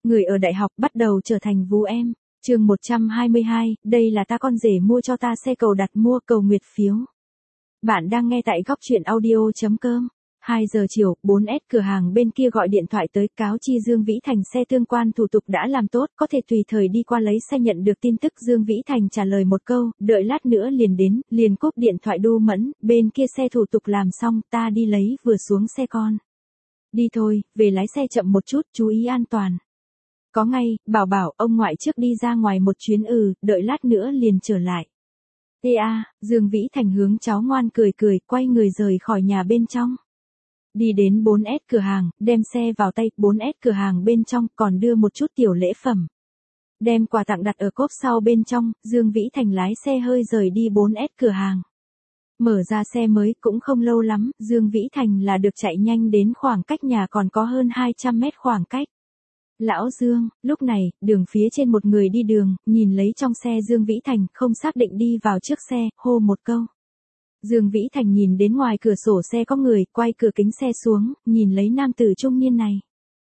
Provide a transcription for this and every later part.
Người ở đại học bắt đầu trở thành vú em. Chương 122, đây là ta con rể mua cho ta xe cầu đặt mua cầu nguyệt phiếu. Bạn đang nghe tại góc truyện audio.com. 2 giờ chiều, 4S cửa hàng bên kia gọi điện thoại tới cáo chi Dương Vĩ Thành xe tương quan thủ tục đã làm tốt, có thể tùy thời đi qua lấy xe. Nhận được tin tức Dương Vĩ Thành trả lời một câu, đợi lát nữa liền đến, liền cúp điện thoại. Đu Mẫn, bên kia xe thủ tục làm xong, ta đi lấy, vừa xuống xe con. Đi thôi, về lái xe chậm một chút, chú ý an toàn. Có ngay, bảo ông ngoại trước đi ra ngoài một chuyến, đợi lát nữa liền trở lại. Ê a, Dương Vĩ Thành hướng cháu ngoan cười, quay người rời khỏi nhà bên trong. Đi đến 4S cửa hàng, đem xe vào tay. 4S cửa hàng bên trong còn đưa một chút tiểu lễ phẩm. Đem quà tặng đặt ở cốp sau bên trong, Dương Vĩ Thành lái xe hơi rời đi 4S cửa hàng. Mở ra xe mới cũng không lâu lắm, Dương Vĩ Thành là được chạy nhanh đến khoảng cách nhà còn có hơn 200 mét khoảng cách. Lão Dương, lúc này, đường phía trên một người đi đường, nhìn lấy trong xe Dương Vĩ Thành, không xác định đi vào trước xe, hô một câu. Dương Vĩ Thành nhìn đến ngoài cửa sổ xe có người, quay cửa kính xe xuống, nhìn lấy nam tử trung niên này.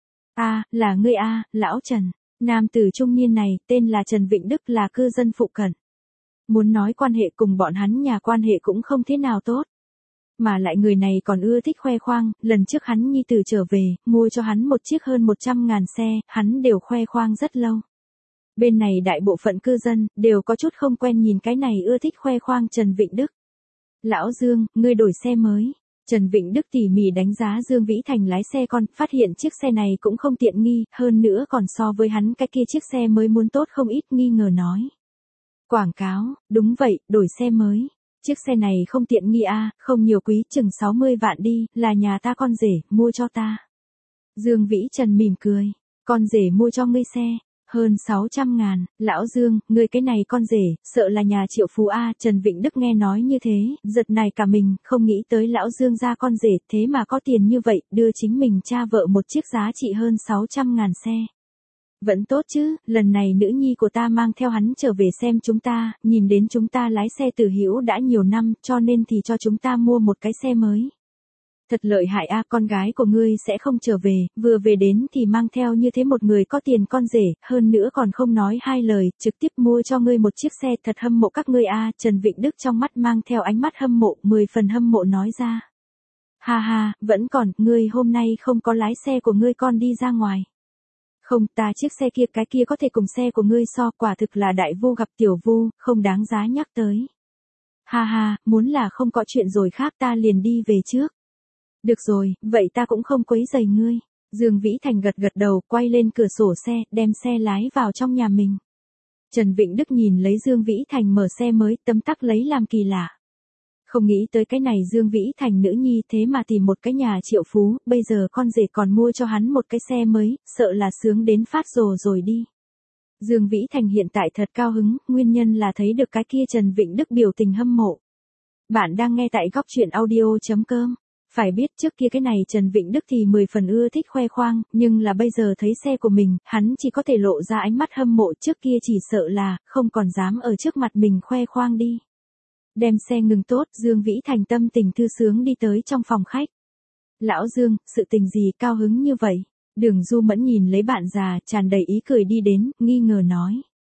Là ngươi lão Trần. Nam tử trung niên này, tên là Trần Vịnh Đức, là cư dân phụ cận. Muốn nói quan hệ cùng bọn hắn nhà quan hệ cũng không thế nào tốt. Mà lại người này còn ưa thích khoe khoang, lần trước hắn nhi tử trở về, mua cho hắn một chiếc hơn 100.000 xe, hắn đều khoe khoang rất lâu. Bên này đại bộ phận cư dân, đều có chút không quen nhìn cái này ưa thích khoe khoang Trần Vịnh Đức. Lão Dương, ngươi đổi xe mới. Trần Vịnh Đức tỉ mỉ đánh giá Dương Vĩ Thành lái xe con, phát hiện chiếc xe này cũng không tiện nghi, hơn nữa còn so với hắn cái kia chiếc xe mới muốn tốt không ít, nghi ngờ nói. Quảng cáo, đúng vậy, đổi xe mới. Chiếc xe này không tiện nghi không nhiều quý, chừng 60 vạn đi, là nhà ta con rể, mua cho ta. Dương Vĩ Trần mỉm cười, con rể mua cho ngươi xe, hơn 600.000, lão Dương, ngươi cái này con rể, sợ là nhà triệu phú Trần Vịnh Đức nghe nói như thế, giật nảy cả mình, không nghĩ tới lão Dương ra con rể, thế mà có tiền như vậy, đưa chính mình cha vợ một chiếc giá trị hơn 600.000 xe. Vẫn tốt chứ, lần này nữ nhi của ta mang theo hắn trở về xem chúng ta, nhìn đến chúng ta lái xe từ hữu đã nhiều năm, cho nên thì cho chúng ta mua một cái xe mới. Thật lợi hại con gái của ngươi sẽ không trở về, vừa về đến thì mang theo như thế một người có tiền con rể, hơn nữa còn không nói hai lời, trực tiếp mua cho ngươi một chiếc xe, thật hâm mộ các ngươi Trần Vịnh Đức trong mắt mang theo ánh mắt hâm mộ, 10 phần hâm mộ nói ra. Ha, vẫn còn, ngươi hôm nay không có lái xe của ngươi con đi ra ngoài. Không, ta chiếc xe kia cái kia có thể cùng xe của ngươi so, quả thực là đại vu gặp tiểu vu, không đáng giá nhắc tới. Ha, muốn là không có chuyện rồi khác ta liền đi về trước. Được rồi, vậy ta cũng không quấy rầy ngươi. Dương Vĩ Thành gật đầu, quay lên cửa sổ xe, đem xe lái vào trong nhà mình. Trần Vịnh Đức nhìn lấy Dương Vĩ Thành mở xe mới, tấm tắc lấy làm kỳ lạ. Không nghĩ tới cái này Dương Vĩ Thành nữ nhi thế mà tìm một cái nhà triệu phú, bây giờ con rể còn mua cho hắn một cái xe mới, sợ là sướng đến phát rồ rồi đi. Dương Vĩ Thành hiện tại thật cao hứng, nguyên nhân là thấy được cái kia Trần Vịnh Đức biểu tình hâm mộ. Bạn đang nghe tại góc truyện audio.com. Phải biết trước kia cái này Trần Vịnh Đức thì 10 phần ưa thích khoe khoang, nhưng là bây giờ thấy xe của mình, hắn chỉ có thể lộ ra ánh mắt hâm mộ, trước kia chỉ sợ là, không còn dám ở trước mặt mình khoe khoang đi. Đem xe ngừng tốt, Dương Vĩ Thành tâm tình thư sướng đi tới trong phòng khách. Lão Dương, sự tình gì cao hứng như vậy? Đường Du Mẫn nhìn lấy bạn già, tràn đầy ý cười đi đến, nghi ngờ nói.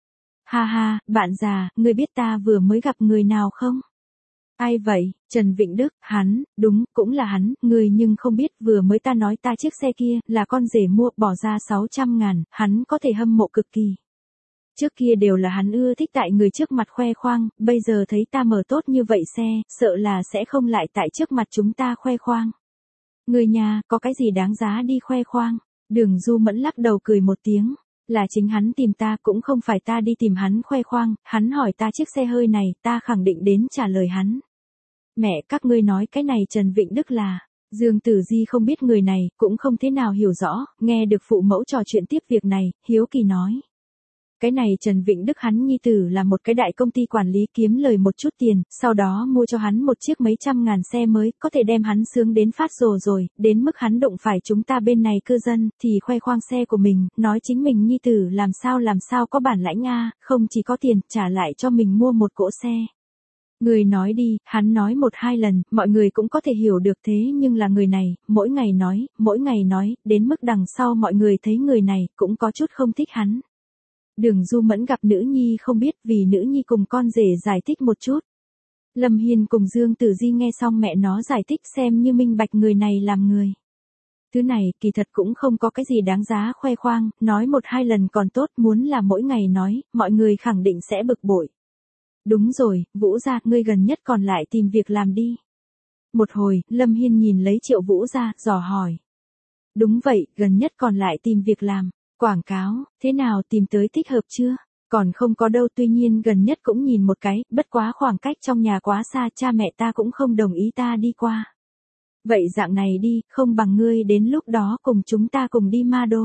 Ha, bạn già, ngươi biết ta vừa mới gặp người nào không? Ai vậy? Trần Vịnh Đức, hắn, đúng, cũng là hắn, người nhưng không biết vừa mới ta nói ta chiếc xe kia, là con rể mua, bỏ ra 600.000, hắn có thể hâm mộ cực kỳ. Trước kia đều là hắn ưa thích tại người trước mặt khoe khoang, bây giờ thấy ta mở tốt như vậy xe, sợ là sẽ không lại tại trước mặt chúng ta khoe khoang. Người nhà, có cái gì đáng giá đi khoe khoang? Đường Du Mẫn lắc đầu cười một tiếng, là chính hắn tìm ta, cũng không phải ta đi tìm hắn khoe khoang, hắn hỏi ta chiếc xe hơi này, ta khẳng định đến trả lời hắn. Mẹ, các ngươi nói cái này Trần Vịnh Đức là... Dương Tử Di không biết người này, cũng không thế nào hiểu rõ, nghe được phụ mẫu trò chuyện tiếp việc này, hiếu kỳ nói. Cái này Trần Vịnh Đức hắn nhi tử là một cái đại công ty quản lý, kiếm lời một chút tiền, sau đó mua cho hắn một chiếc mấy trăm ngàn xe mới, có thể đem hắn sướng đến phát rồ rồi, đến mức hắn đụng phải chúng ta bên này cư dân, thì khoe khoang xe của mình, nói chính mình nhi tử làm sao có bản lãnh không chỉ có tiền, trả lại cho mình mua một cỗ xe. Người nói đi, hắn nói 1-2 lần, mọi người cũng có thể hiểu được thế nhưng là người này, mỗi ngày nói, đến mức đằng sau mọi người thấy người này cũng có chút không thích hắn. Đường Du Mẫn gặp nữ nhi không biết vì nữ nhi cùng con rể giải thích một chút. Lâm Hiên cùng Dương Tử Di nghe xong mẹ nó giải thích xem như minh bạch người này làm người. Thứ này kỳ thật cũng không có cái gì đáng giá khoe khoang, nói 1-2 lần còn tốt, muốn là mỗi ngày nói, mọi người khẳng định sẽ bực bội. Đúng rồi, Vũ gia, ngươi gần nhất còn lại tìm việc làm đi. Một hồi, Lâm Hiên nhìn lấy Triệu Vũ gia, dò hỏi. Đúng vậy, gần nhất còn lại tìm việc làm. Quảng cáo, thế nào, tìm tới thích hợp chưa? Còn không có đâu, tuy nhiên gần nhất cũng nhìn một cái, bất quá khoảng cách trong nhà quá xa, cha mẹ ta cũng không đồng ý ta đi qua. Vậy dạng này đi, không bằng ngươi đến lúc đó cùng chúng ta cùng đi Ma Đô.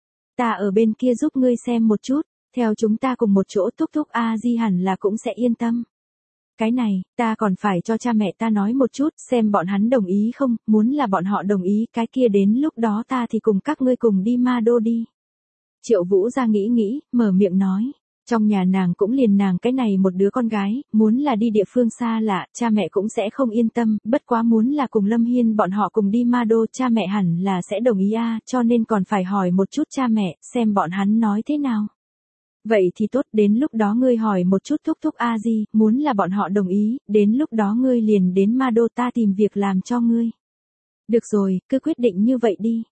Ta ở bên kia giúp ngươi xem một chút, theo chúng ta cùng một chỗ, Thúc Thúc A Di hẳn là cũng sẽ yên tâm. Cái này, ta còn phải cho cha mẹ ta nói một chút, xem bọn hắn đồng ý không, muốn là bọn họ đồng ý, cái kia đến lúc đó ta thì cùng các ngươi cùng đi Ma Đô đi. Triệu Vũ gia nghĩ, mở miệng nói. Trong nhà nàng cũng liền nàng cái này một đứa con gái, muốn là đi địa phương xa lạ, cha mẹ cũng sẽ không yên tâm, bất quá muốn là cùng Lâm Hiên bọn họ cùng đi Ma Đô, cha mẹ hẳn là sẽ đồng ý cho nên còn phải hỏi một chút cha mẹ, xem bọn hắn nói thế nào. Vậy thì tốt, đến lúc đó ngươi hỏi một chút Thúc Thúc A Di, muốn là bọn họ đồng ý, đến lúc đó ngươi liền đến Ma Đô ta tìm việc làm cho ngươi. Được rồi, cứ quyết định như vậy đi.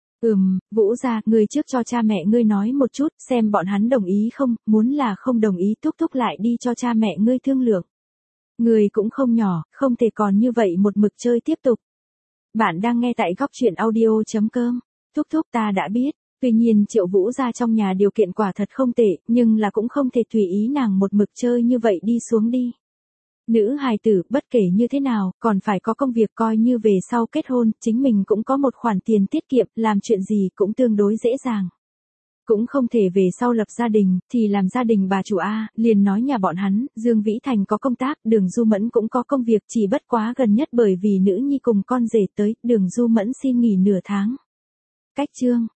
Vũ gia, ngươi trước cho cha mẹ ngươi nói một chút, xem bọn hắn đồng ý không, muốn là không đồng ý Thúc Thúc lại đi cho cha mẹ ngươi thương lượng. Ngươi cũng không nhỏ, không thể còn như vậy một mực chơi tiếp tục. Bạn đang nghe tại Góc Chuyện Audio.com. Thúc Thúc ta đã biết, tuy nhiên Triệu Vũ gia trong nhà điều kiện quả thật không tệ, nhưng là cũng không thể tùy ý nàng một mực chơi như vậy đi xuống đi. Nữ hài tử, bất kể như thế nào, còn phải có công việc coi như về sau kết hôn, chính mình cũng có một khoản tiền tiết kiệm, làm chuyện gì cũng tương đối dễ dàng. Cũng không thể về sau lập gia đình, thì làm gia đình bà chủ liền nói nhà bọn hắn, Dương Vĩ Thành có công tác, Đường Du Mẫn cũng có công việc, chỉ bất quá gần nhất bởi vì nữ nhi cùng con rể tới, Đường Du Mẫn xin nghỉ nửa tháng. Cách chương